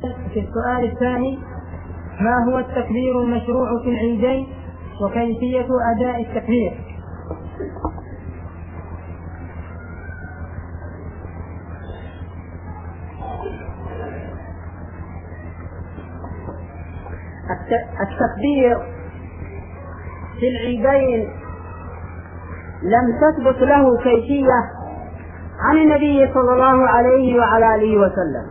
في السؤال الثاني: ما هو التكبير المشروع في العيدين وكيفية أداء التكبير؟ التكبير في العيدين لم تثبت له كيفية عن النبي صلى الله عليه وعلى آله وسلم،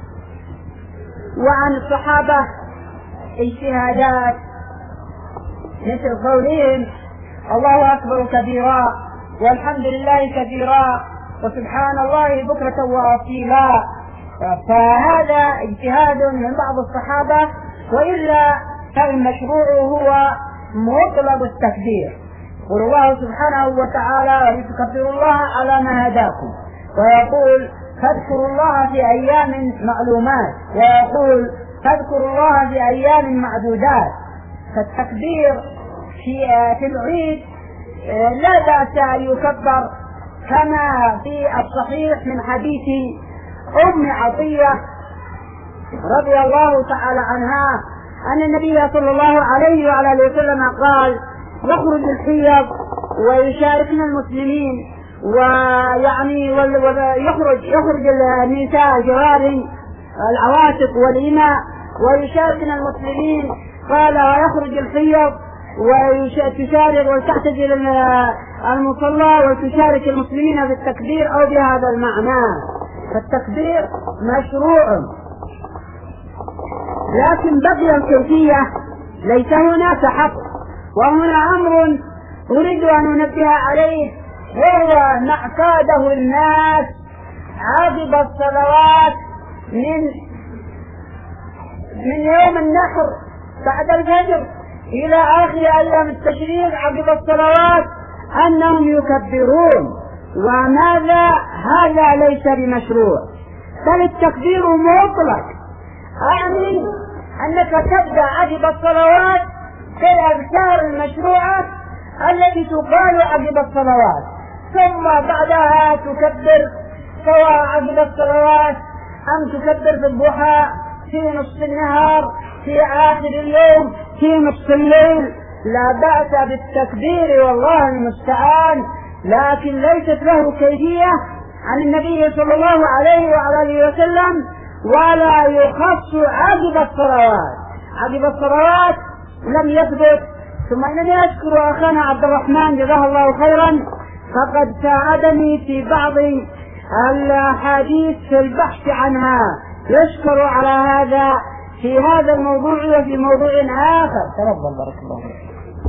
وعن الصحابة اجتهادات مثل قولهم: الله أكبر كبيرا والحمد لله كثيرا وسبحان الله بكرة وأصيلا. فهذا اجتهاد من بعض الصحابة، وإلا فالمشروع هو مطلب التكبير. يقول الله سبحانه وتعالى: ولتكبروا الله على ما هداكم، ويقول: فاذكروا الله في أيام معلومات، ويقول: فاذكروا الله في أيام معدودات. فالتكبير في العيد لا بأس أن يكبر، كما في الصحيح من حديث أم عطية رضي الله تعالى عنها أن النبي صلى الله عليه وعلى آله وسلم قال: يخرج الحيض ويشاركنا المسلمين، ويعني يخرج النساء جوار العواتق والإماء ويشاركنا المسلمين. قال: ويخرج الحيض وتشارك وتحتج المصلى وتشارك المسلمين بالتكبير أو بهذا المعنى. فالتكبير مشروع، لكن بقي الكيفية ليس هناك حق. وهنا أمر أريد أن أنبه عليه، وهو ما اعتاده الناس عقب الصلوات من يوم النحر بعد الفجر إلى آخر أيام التشريق عقب الصلوات أنهم يكبرون. وماذا؟ هذا ليس بمشروع، بل التكبير مطلق. أعني أنك تبدأ عقب الصلوات بالأذكار المشروعة التي تقال عقب الصلوات، ثم بعدها تكبر، سواء عقب الصلوات أم تكبر في الضحى، في نصف النهار، في آخر اليوم، في نصف الليل، لا بأس بالتكبير والله المستعان. لكن ليست له كيفية عن النبي صلى الله عليه وعلى آله وسلم، ولا يخص عقب الصلوات. عقب الصلوات لم يثبت. ثم إنني أشكر أخانا عبد الرحمن جزاه الله خيرا، فقد ساعدني في بعض الأحاديث في البحث عنها، يشكر على هذا في هذا الموضوع وفي موضوع آخر. تفضل بارك الله فيك.